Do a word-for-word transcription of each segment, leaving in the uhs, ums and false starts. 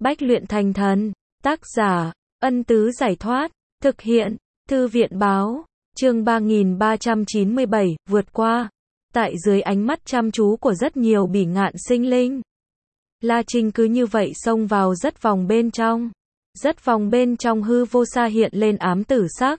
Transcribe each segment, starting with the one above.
Bách luyện thành thần. Tác giả, Ân Tứ Giải Thoát. Thực hiện, Thư viện Báo. Chương ba nghìn ba trăm chín mươi bảy, vượt qua. Tại dưới ánh mắt chăm chú của rất nhiều bỉ ngạn sinh linh, La Trinh cứ như vậy xông vào rất vòng bên trong. Rất vòng bên trong hư vô sa hiện lên ám tử sắc.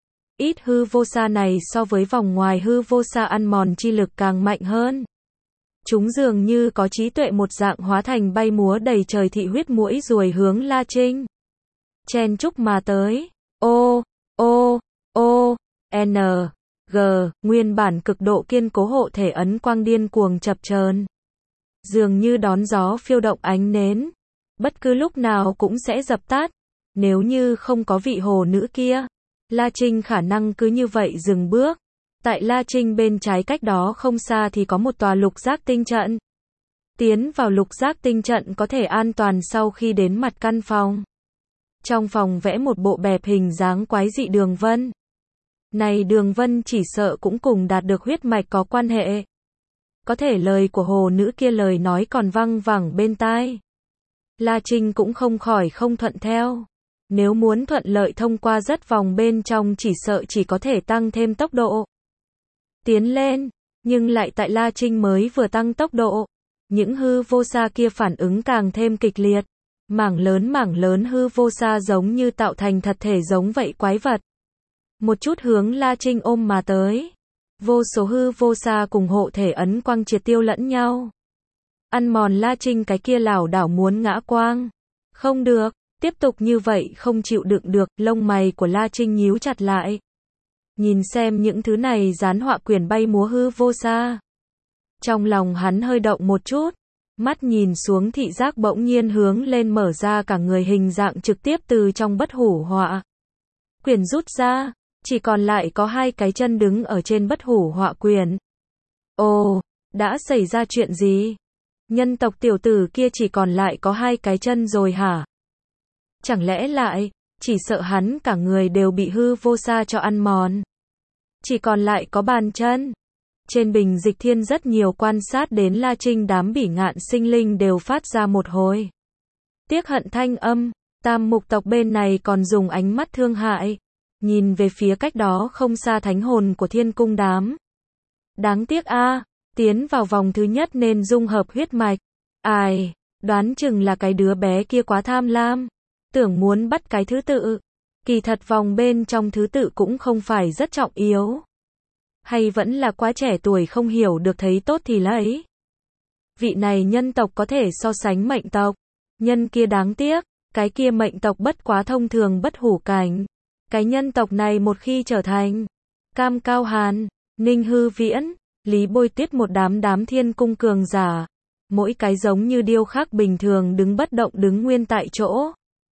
Ít hư vô sa này so với vòng ngoài hư vô sa ăn mòn chi lực càng mạnh hơn. Chúng dường như có trí tuệ một dạng hóa thành bay múa đầy trời thị huyết muỗi ruồi hướng La Trinh chen chúc mà tới. Ô, ô, ô, N, G, nguyên bản cực độ kiên cố hộ thể ấn quang điên cuồng chập chờn, dường như đón gió phiêu động ánh nến, bất cứ lúc nào cũng sẽ dập tắt. Nếu như không có vị hồ nữ kia, La Trinh khả năng cứ như vậy dừng bước. Tại La Trinh bên trái cách đó không xa thì có một tòa lục giác tinh trận. Tiến vào lục giác tinh trận có thể an toàn sau khi đến mặt căn phòng. Trong phòng vẽ một bộ bẹp hình dáng quái dị đường vân. Này đường vân chỉ sợ cũng cùng đạt được huyết mạch có quan hệ. Có thể lời của hồ nữ kia lời nói còn văng vẳng bên tai. La Trinh cũng không khỏi không thuận theo. Nếu muốn thuận lợi thông qua rất vòng bên trong chỉ sợ chỉ có thể tăng thêm tốc độ. Tiến lên, nhưng lại tại La Trinh mới vừa tăng tốc độ. Những hư vô sa kia phản ứng càng thêm kịch liệt. Mảng lớn mảng lớn hư vô sa giống như tạo thành thật thể giống vậy quái vật. Một chút hướng La Trinh ôm mà tới. Vô số hư vô sa cùng hộ thể ấn quang triệt tiêu lẫn nhau. Ăn mòn La Trinh cái kia lảo đảo muốn ngã quang. Không được, tiếp tục như vậy không chịu đựng được, lông mày của La Trinh nhíu chặt lại. Nhìn xem những thứ này dán họa quyển bay múa hư vô sa. Trong lòng hắn hơi động một chút. Mắt nhìn xuống thị giác bỗng nhiên hướng lên mở ra cả người hình dạng trực tiếp từ trong bất hủ họa quyển rút ra. Chỉ còn lại có hai cái chân đứng ở trên bất hủ họa quyển. Ồ, đã xảy ra chuyện gì? Nhân tộc tiểu tử kia chỉ còn lại có hai cái chân rồi hả? Chẳng lẽ lại, chỉ sợ hắn cả người đều bị hư vô sa cho ăn mòn. Chỉ còn lại có bàn chân. Trên bình dịch thiên rất nhiều quan sát đến La Trinh đám bỉ ngạn sinh linh đều phát ra một hồi tiếc hận thanh âm. Tam mục tộc bên này còn dùng ánh mắt thương hại. Nhìn về phía cách đó không xa thánh hồn của thiên cung đám. Đáng tiếc a, tiến vào vòng thứ nhất nên dung hợp huyết mạch. Ai, đoán chừng là cái đứa bé kia quá tham lam. Tưởng muốn bắt cái thứ tự. Kỳ thật vòng bên trong thứ tự cũng không phải rất trọng yếu. Hay vẫn là quá trẻ tuổi không hiểu được thấy tốt thì lấy. Vị này nhân tộc có thể so sánh mệnh tộc. Nhân kia đáng tiếc, cái kia mệnh tộc bất quá thông thường bất hủ cảnh. Cái nhân tộc này một khi trở thành Cam Cao Hàn, Ninh Hư Viễn, Lý Bôi Tuyết một đám đám thiên cung cường giả. Mỗi cái giống như điêu khắc bình thường đứng bất động đứng nguyên tại chỗ.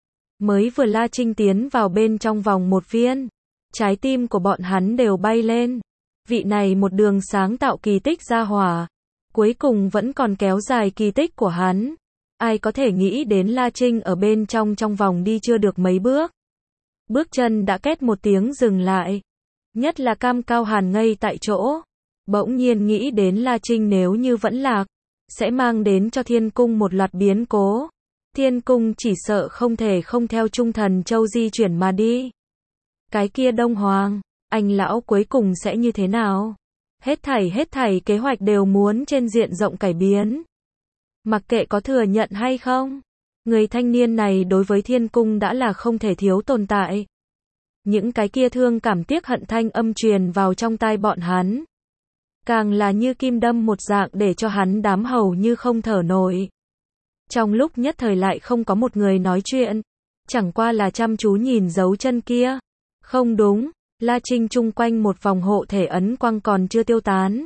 Mới vừa La Trinh tiến vào bên trong vòng một viên. Trái tim của bọn hắn đều bay lên. Vị này một đường sáng tạo kỳ tích ra hỏa. Cuối cùng vẫn còn kéo dài kỳ tích của hắn. Ai có thể nghĩ đến La Trinh ở bên trong trong vòng đi chưa được mấy bước. Bước chân đã két một tiếng dừng lại. Nhất là Cam Cao Hàn ngây tại chỗ. Bỗng nhiên nghĩ đến La Trinh nếu như vẫn lạc. Sẽ mang đến cho thiên cung một loạt biến cố. Thiên cung chỉ sợ không thể không theo Trung Thần Châu di chuyển mà đi. Cái kia Đông Hoàng, anh lão cuối cùng sẽ như thế nào? Hết thảy hết thảy kế hoạch đều muốn trên diện rộng cải biến. Mặc kệ có thừa nhận hay không. Người thanh niên này đối với thiên cung đã là không thể thiếu tồn tại. Những cái kia thương cảm tiếc hận thanh âm truyền vào trong tai bọn hắn. Càng là như kim đâm một dạng để cho hắn đám hầu như không thở nổi. Trong lúc nhất thời lại không có một người nói chuyện. Chẳng qua là chăm chú nhìn dấu chân kia. Không đúng, La Trinh chung quanh một vòng hộ thể ấn quang còn chưa tiêu tán.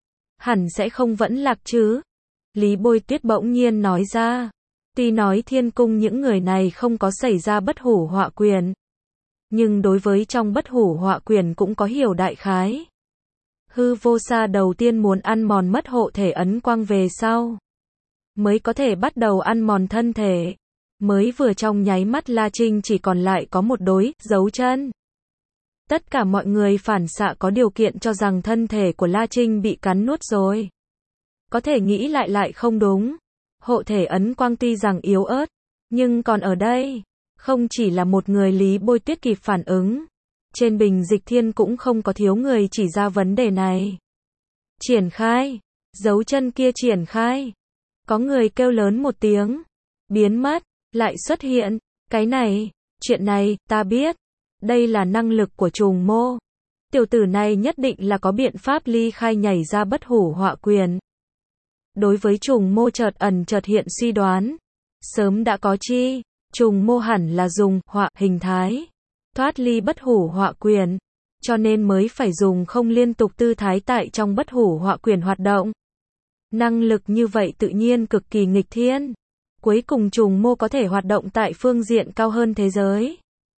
Hẳn sẽ không vẫn lạc chứ. Lý Bôi Tuyết bỗng nhiên nói ra. Tuy nói thiên cung những người này không có xảy ra bất hủ họa quyền. Nhưng đối với trong bất hủ họa quyền cũng có hiểu đại khái. Hư vô sa đầu tiên muốn ăn mòn mất hộ thể ấn quang về sau. Mới có thể bắt đầu ăn mòn thân thể. Mới vừa trong nháy mắt La Trinh chỉ còn lại có một đối dấu chân. Tất cả mọi người phản xạ có điều kiện cho rằng thân thể của La Trinh bị cắn nuốt rồi. Có thể nghĩ lại lại không đúng. Hộ thể ấn quang tuy rằng yếu ớt, Nhưng còn ở đây, không chỉ là một người Lý Bôi Tuyết kịp phản ứng. Trên bình dịch thiên cũng không có thiếu người chỉ ra vấn đề này. Triển khai. Dấu chân kia triển khai. Có người kêu lớn một tiếng. Biến mất. Lại xuất hiện. Cái này. Chuyện này, ta biết. Đây là năng lực của trùng mô. Tiểu tử này nhất định là có biện pháp ly khai nhảy ra bất hủ họa quyền. Đối với trùng mô chợt ẩn chợt hiện suy đoán. Sớm đã có chi. Trùng mô hẳn là dùng họa hình thái. Thoát ly bất hủ họa quyền. Cho nên mới phải dùng không liên tục tư thái tại trong bất hủ họa quyền hoạt động. Năng lực như vậy tự nhiên cực kỳ nghịch thiên. Cuối cùng trùng mô có thể hoạt động tại phương diện cao hơn thế giới.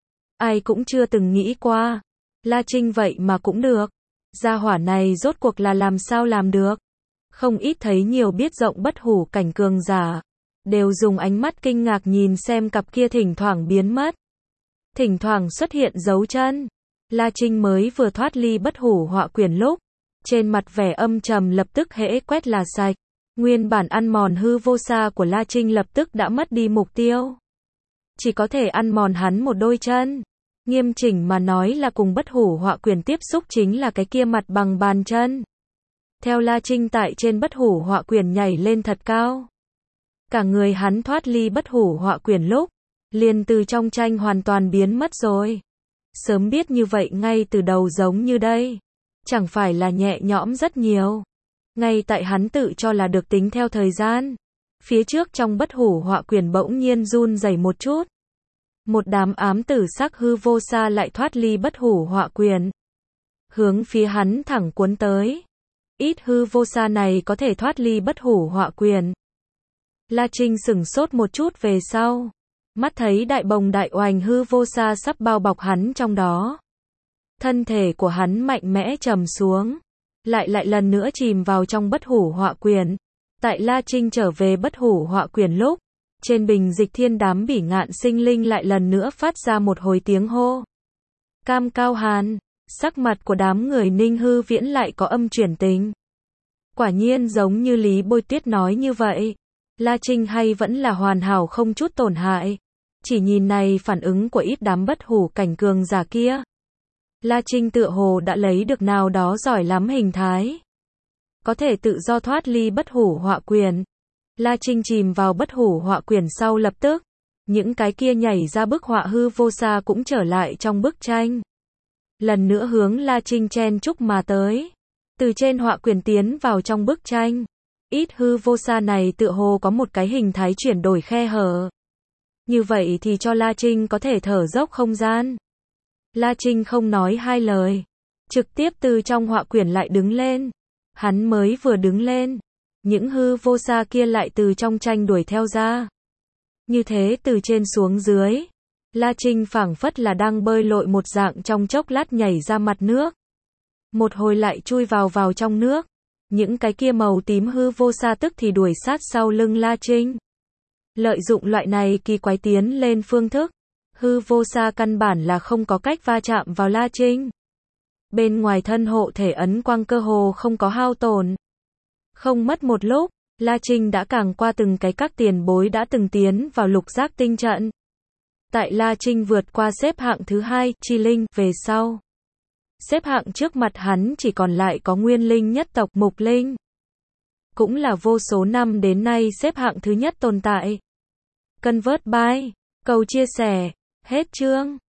Ai cũng chưa từng nghĩ qua. La Trinh vậy mà cũng được. Gia hỏa này rốt cuộc là làm sao làm được. Không ít thấy nhiều biết rộng bất hủ cảnh cường giả. Đều dùng ánh mắt kinh ngạc nhìn xem cặp kia thỉnh thoảng biến mất. Thỉnh thoảng xuất hiện dấu chân. La Trinh mới vừa thoát ly bất hủ họa quyền lúc. Trên mặt vẻ âm trầm lập tức hễ quét là sạch. Nguyên bản ăn mòn hư vô xa của La Trinh lập tức đã mất đi mục tiêu. Chỉ có thể ăn mòn hắn một đôi chân. Nghiêm chỉnh mà nói là cùng bất hủ họa quyền tiếp xúc chính là cái kia mặt bằng bàn chân. Theo La Trinh tại trên bất hủ họa quyền nhảy lên thật cao. Cả người hắn thoát ly bất hủ họa quyền lúc. Liền từ trong tranh hoàn toàn biến mất rồi. Sớm biết như vậy ngay từ đầu giống như đây. Chẳng phải là nhẹ nhõm rất nhiều. Ngay tại hắn tự cho là được tính theo thời gian. Phía trước trong bất hủ họa quyền bỗng nhiên run rẩy một chút. Một đám ám tử sắc hư vô xa lại thoát ly bất hủ họa quyền. Hướng phía hắn thẳng cuốn tới. Ít hư vô xa này có thể thoát ly bất hủ họa quyền. La Trinh sửng sốt một chút về sau. Mắt thấy đại bồng đại oành hư vô xa sắp bao bọc hắn trong đó. Thân thể của hắn mạnh mẽ trầm xuống. Lại lại lần nữa chìm vào trong bất hủ họa quyền. Tại La Trinh trở về bất hủ họa quyền lúc. Trên bình dịch thiên đám bỉ ngạn sinh linh lại lần nữa phát ra một hồi tiếng hô. Cam Cao Hàn. Sắc mặt của đám người Ninh Hư Viễn lại có âm chuyển tình. Quả nhiên giống như Lý Bôi Tuyết nói như vậy. La Trinh hay vẫn là hoàn hảo không chút tổn hại. Chỉ nhìn này phản ứng của ít đám bất hủ cảnh cường giả kia. La Trinh tựa hồ đã lấy được nào đó giỏi lắm hình thái. Có thể tự do thoát ly bất hủ họa quyền. La Trinh chìm vào bất hủ họa quyền sau lập tức. Những cái kia nhảy ra bức họa hư vô xa cũng trở lại trong bức tranh. Lần nữa hướng La Trinh chen chúc mà tới. Từ trên họa quyền tiến vào trong bức tranh. Ít hư vô xa này tựa hồ có một cái hình thái chuyển đổi khe hở. Như vậy thì cho La Trinh có thể thở dốc không gian. La Trinh không nói hai lời. Trực tiếp từ trong họa quyển lại đứng lên. Hắn mới vừa đứng lên. Những hư vô xa kia lại từ trong tranh đuổi theo ra. Như thế từ trên xuống dưới. La Trinh phảng phất là đang bơi lội một dạng trong chốc lát nhảy ra mặt nước. Một hồi lại chui vào vào trong nước. Những cái kia màu tím hư vô xa tức thì đuổi sát sau lưng La Trinh. Lợi dụng loại này kỳ quái tiến lên phương thức. Hư vô xa căn bản là không có cách va chạm vào La Trinh. Bên ngoài thân hộ thể ấn quang cơ hồ không có hao tổn. Không mất một lúc, La Trinh đã càng qua từng cái các tiền bối đã từng tiến vào lục giác tinh trận. Tại La Trinh vượt qua xếp hạng thứ hai, Chi Linh, về sau. Xếp hạng trước mặt hắn chỉ còn lại có Nguyên Linh nhất tộc Mục Linh. Cũng là vô số năm đến nay xếp hạng thứ nhất tồn tại. Convert by. Cầu chia sẻ. Hết chương.